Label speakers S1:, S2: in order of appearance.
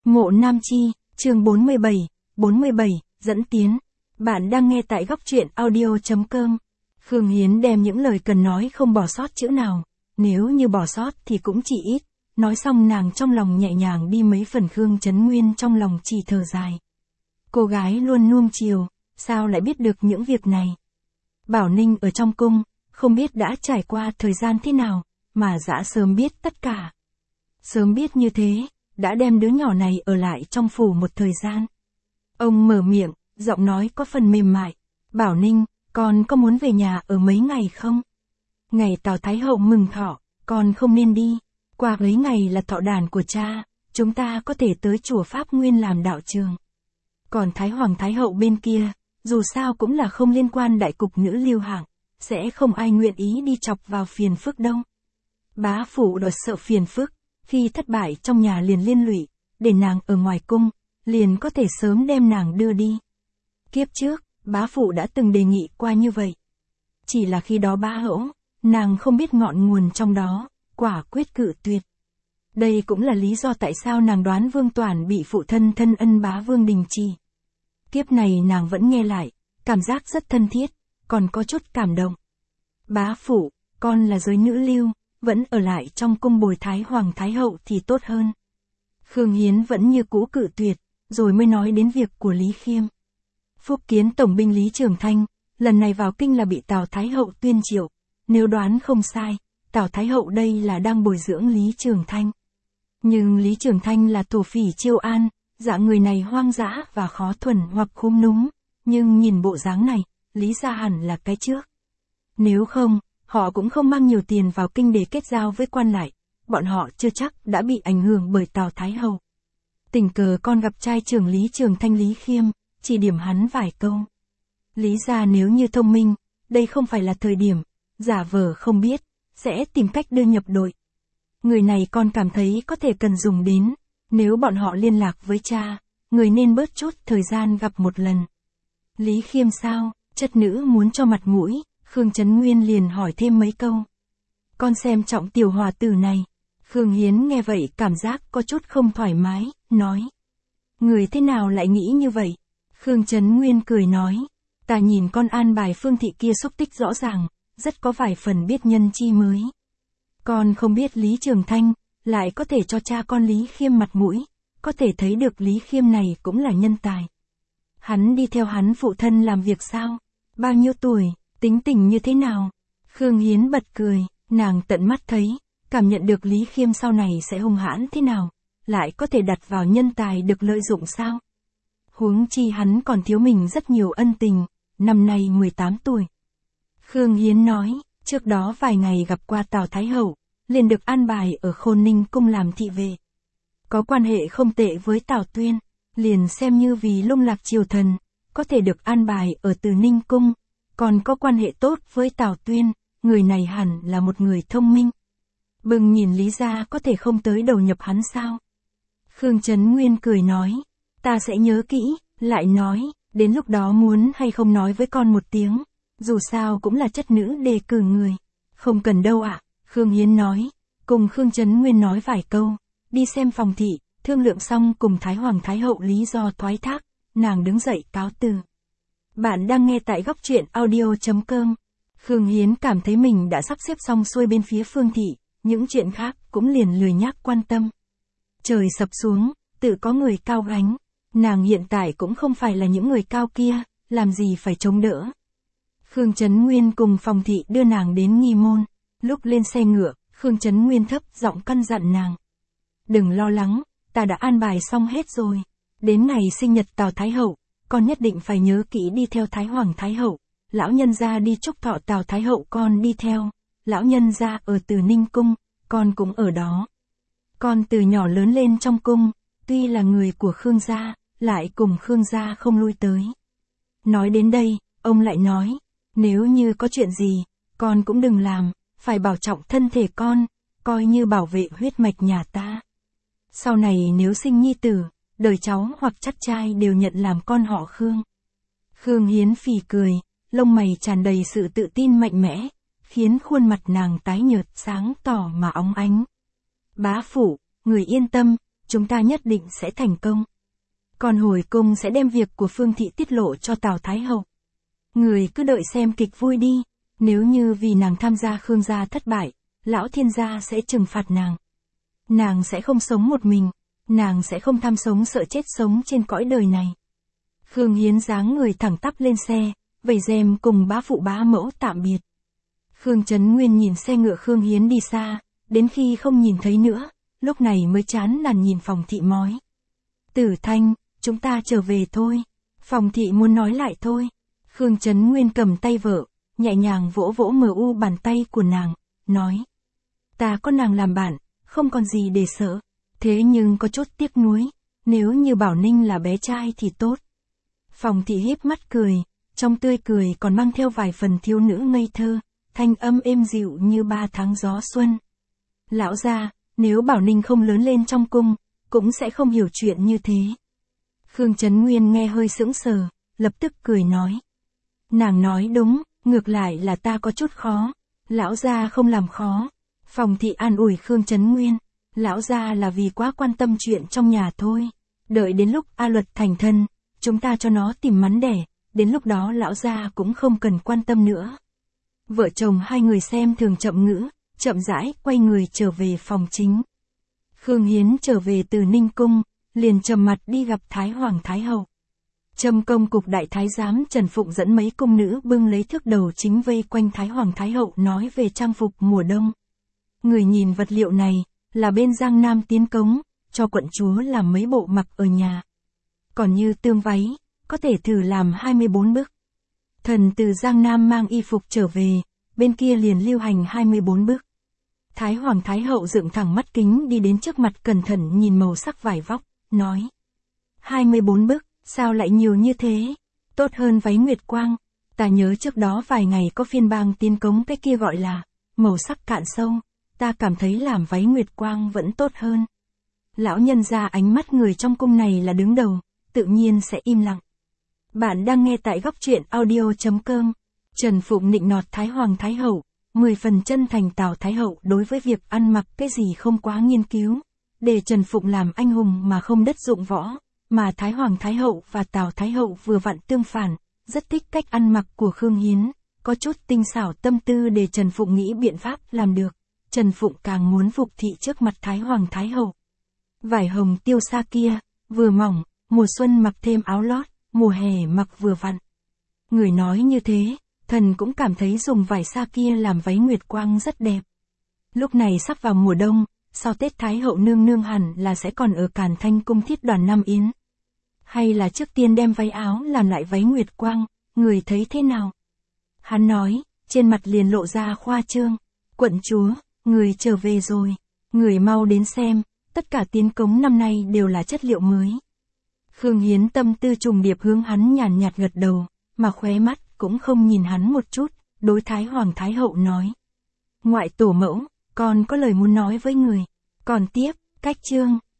S1: Mộ Nam Chi, chương 47, dẫn tiến. Bạn đang nghe tại góc truyện audio.com. Khương Hiến đem những lời cần nói không bỏ sót chữ nào, nếu như bỏ sót thì cũng chỉ ít. Nói xong nàng trong lòng nhẹ nhàng đi mấy phần. Khương Chấn Nguyên trong lòng chỉ thở dài. Cô gái luôn nuông chiều, sao lại biết được những việc này? Bảo Ninh ở trong cung, không biết đã trải qua thời gian thế nào, mà dã sớm biết tất cả. Sớm biết như thế, đã đem đứa nhỏ này ở lại trong phủ một thời gian. Ông mở miệng, giọng nói có phần mềm mại. Bảo Ninh, con có muốn về nhà ở mấy ngày không? Ngày Tào Thái Hậu mừng thọ, con không nên đi. Qua mấy ngày là thọ đàn của cha, chúng ta có thể tới chùa Pháp Nguyên làm đạo trường. Còn Thái Hoàng Thái Hậu bên kia, dù sao cũng là không liên quan đại cục nữ lưu hạng, sẽ không ai nguyện ý đi chọc vào phiền phức đâu. Bá phủ đột sợ phiền phức, khi thất bại trong nhà liền liên lụy, để nàng ở ngoài cung, liền có thể sớm đem nàng đưa đi. Kiếp trước, bá phụ đã từng đề nghị qua như vậy. Chỉ là khi đó bá hẫu, nàng không biết ngọn nguồn trong đó, quả quyết cự tuyệt. Đây cũng là lý do tại sao nàng đoán Vương Toản bị phụ thân thân ân bá Vương đình chỉ. Kiếp này nàng vẫn nghe lại, cảm giác rất thân thiết, còn có chút cảm động. Bá phụ, con là giới nữ lưu, vẫn ở lại trong cung bồi Thái Hoàng Thái Hậu thì tốt hơn. Khương Hiến vẫn như cũ cự tuyệt, rồi mới nói đến việc của Lý Khiêm. Phúc kiến tổng binh Lý Trường Thanh, lần này vào kinh là bị Tào Thái Hậu tuyên triệu. Nếu đoán không sai, Tào Thái Hậu đây là đang bồi dưỡng Lý Trường Thanh. Nhưng Lý Trường Thanh là thổ phỉ Chiêu An, dạng người này hoang dã và khó thuần hoặc khúm núm, nhưng nhìn bộ dáng này, Lý gia hẳn là cái trước. Nếu không, họ cũng không mang nhiều tiền vào kinh để kết giao với quan lại, bọn họ chưa chắc đã bị ảnh hưởng bởi Tào Thái Hậu. Tình cờ con gặp trai trưởng Lý Trường Thanh Lý Khiêm, chỉ điểm hắn vài câu. Lý gia nếu như thông minh, đây không phải là thời điểm, giả vờ không biết, sẽ tìm cách đưa nhập đội. Người này con cảm thấy có thể cần dùng đến, nếu bọn họ liên lạc với cha, người nên bớt chút thời gian gặp một lần. Lý Khiêm sao, chất nữ muốn cho mặt mũi, Khương Chấn Nguyên liền hỏi thêm mấy câu. Con xem trọng tiểu hòa tử này. Khương Hiến nghe vậy cảm giác có chút không thoải mái, nói. Người thế nào lại nghĩ như vậy? Khương Chấn Nguyên cười nói. Ta nhìn con an bài Phương thị kia xúc tích rõ ràng, rất có vài phần biết nhân chi mới. Con không biết Lý Trường Thanh, lại có thể cho cha con Lý Khiêm mặt mũi, có thể thấy được Lý Khiêm này cũng là nhân tài. Hắn đi theo hắn phụ thân làm việc sao? Bao nhiêu tuổi, tính tình như thế nào? Khương Hiến bật cười, nàng tận mắt thấy, cảm nhận được Lý Khiêm sau này sẽ hung hãn thế nào, lại có thể đặt vào nhân tài được lợi dụng sao? Huống chi hắn còn thiếu mình rất nhiều ân tình, năm nay 18 tuổi. Khương Hiến nói, trước đó vài ngày gặp qua Tào Thái Hậu, liền được an bài ở Khôn Ninh cung làm thị vệ. Có quan hệ không tệ với Tào Tuyên, liền xem như vì lung lạc triều thần, có thể được an bài ở Từ Ninh cung, còn có quan hệ tốt với Tào Tuyên, người này hẳn là một người thông minh. Bừng nhìn Lý gia có thể không tới đầu nhập hắn sao? Khương Chấn Nguyên cười nói, ta sẽ nhớ kỹ, lại nói, đến lúc đó muốn hay không nói với con một tiếng, dù sao cũng là chất nữ đề cử người. Không cần đâu ạ, Khương Hiến nói, cùng Khương Chấn Nguyên nói vài câu, đi xem phòng thị, thương lượng xong cùng Thái Hoàng Thái Hậu lý do thoái thác, nàng đứng dậy cáo từ. Bạn đang nghe tại góc truyện audio.com. Khương Hiến cảm thấy mình đã sắp xếp xong xuôi bên phía Phương thị, những chuyện khác cũng liền lười nhác quan tâm. Trời sập xuống, tự có người cao gánh, nàng hiện tại cũng không phải là những người cao kia, làm gì phải chống đỡ. Khương Chấn Nguyên cùng phòng thị đưa nàng đến nghi môn, lúc lên xe ngựa, Khương Chấn Nguyên thấp giọng căn dặn nàng. Đừng lo lắng, ta đã an bài xong hết rồi, đến ngày sinh nhật Tào Thái Hậu, con nhất định phải nhớ kỹ đi theo Thái Hoàng Thái Hậu, lão nhân gia đi chúc thọ Tào Thái Hậu con đi theo, lão nhân gia ở Từ Ninh cung, con cũng ở đó. Con từ nhỏ lớn lên trong cung, tuy là người của Khương gia, lại cùng Khương gia không lui tới. Nói đến đây, ông lại nói, nếu như có chuyện gì, con cũng đừng làm, phải bảo trọng thân thể con, coi như bảo vệ huyết mạch nhà ta. Sau này nếu sinh nhi tử, đời cháu hoặc chắc trai đều nhận làm con họ Khương. Khương Hiến phì cười, lông mày tràn đầy sự tự tin mạnh mẽ, khiến khuôn mặt nàng tái nhợt sáng tỏ mà óng ánh. Bá phụ, người yên tâm, chúng ta nhất định sẽ thành công. Còn hồi cung sẽ đem việc của Phương Thị tiết lộ cho Tào Thái Hậu. Người cứ đợi xem kịch vui đi, nếu như vì nàng tham gia Khương gia thất bại, lão thiên gia sẽ trừng phạt nàng. Nàng sẽ không sống một mình, nàng sẽ không tham sống sợ chết sống trên cõi đời này. Khương Hiến dáng người thẳng tắp lên xe, vẩy rèm cùng bá phụ bá mẫu tạm biệt. Khương Chấn Nguyên nhìn xe ngựa Khương Hiến đi xa, đến khi không nhìn thấy nữa, lúc này mới chán nản nhìn Phòng Thị mói. Tử Thanh, chúng ta trở về thôi. Phòng Thị muốn nói lại thôi. Khương Chấn Nguyên cầm tay vợ, nhẹ nhàng vỗ vỗ mờ u bàn tay của nàng, nói. Ta có nàng làm bạn, không còn gì để sợ. Thế nhưng có chút tiếc nuối, nếu như Bảo Ninh là bé trai thì tốt. Phòng Thị híp mắt cười, trong tươi cười còn mang theo vài phần thiếu nữ ngây thơ, thanh âm êm dịu như 3 tháng gió xuân. Lão gia, nếu Bảo Ninh không lớn lên trong cung, cũng sẽ không hiểu chuyện như thế. Khương Chấn Nguyên nghe hơi sững sờ, lập tức cười nói. Nàng nói đúng, ngược lại là ta có chút khó. Lão gia không làm khó. Phòng Thị an ủi Khương Chấn Nguyên. Lão gia là vì quá quan tâm chuyện trong nhà thôi. Đợi đến lúc A Luật thành thân, chúng ta cho nó tìm mắn đẻ, đến lúc đó lão gia cũng không cần quan tâm nữa. Vợ chồng hai người xem thường chậm ngữ, chậm rãi quay người trở về phòng chính. Khương Hiến trở về từ Ninh Cung, liền trầm mặt đi gặp Thái Hoàng Thái Hậu. Trâm Công Cục Đại Thái Giám Trần Phụng dẫn mấy cung nữ bưng lấy thước đầu chính vây quanh Thái Hoàng Thái Hậu nói về trang phục mùa đông. Người nhìn vật liệu này, là bên Giang Nam tiến cống, cho quận chúa làm mấy bộ mặc ở nhà. Còn như tương váy, có thể thử làm 24 bức. Thần từ Giang Nam mang y phục trở về, bên kia liền lưu hành 24 bức. Thái Hoàng Thái Hậu dựng thẳng mắt kính đi đến trước mặt cẩn thận nhìn màu sắc vải vóc, nói. 24 bức, sao lại nhiều như thế? Tốt hơn váy Nguyệt Quang. Ta nhớ trước đó vài ngày có phiên bang tiến cống cái kia gọi là màu sắc cạn sâu, ta cảm thấy làm váy Nguyệt Quang vẫn tốt hơn. Lão nhân ra ánh mắt người trong cung này là đứng đầu, tự nhiên sẽ im lặng. Bạn đang nghe tại góc truyện audio.com. Trần Phụng nịnh nọt Thái Hoàng Thái Hậu, 10 phần chân thành Tào Thái Hậu đối với việc ăn mặc cái gì không quá nghiên cứu, để Trần Phụng làm anh hùng mà không đất dụng võ, mà Thái Hoàng Thái Hậu và Tào Thái Hậu vừa vặn tương phản, rất thích cách ăn mặc của Khương Hiến, có chút tinh xảo tâm tư để Trần Phụng nghĩ biện pháp làm được. Trần Phụng càng muốn phục thị trước mặt Thái Hoàng Thái Hậu. Vải hồng tiêu sa kia, vừa mỏng, mùa xuân mặc thêm áo lót, mùa hè mặc vừa vặn. Người nói như thế, thần cũng cảm thấy dùng vải sa kia làm váy Nguyệt Quang rất đẹp. Lúc này sắp vào mùa đông, sau Tết Thái Hậu nương nương hẳn là sẽ còn ở Càn Thanh cung thiết đoàn Nam Yến. Hay là trước tiên đem váy áo làm lại váy Nguyệt Quang, người thấy thế nào? Hắn nói, trên mặt liền lộ ra khoa trương. Quận chúa, người trở về rồi. Người mau đến xem, tất cả tiến cống năm nay đều là chất liệu mới. Khương Hiến tâm tư trùng điệp hướng hắn nhàn nhạt gật đầu, mà khóe mắt cũng không nhìn hắn một chút, đối Thái Hoàng Thái Hậu nói. Ngoại tổ mẫu, con có lời muốn nói với người. Còn tiếp, cách chương.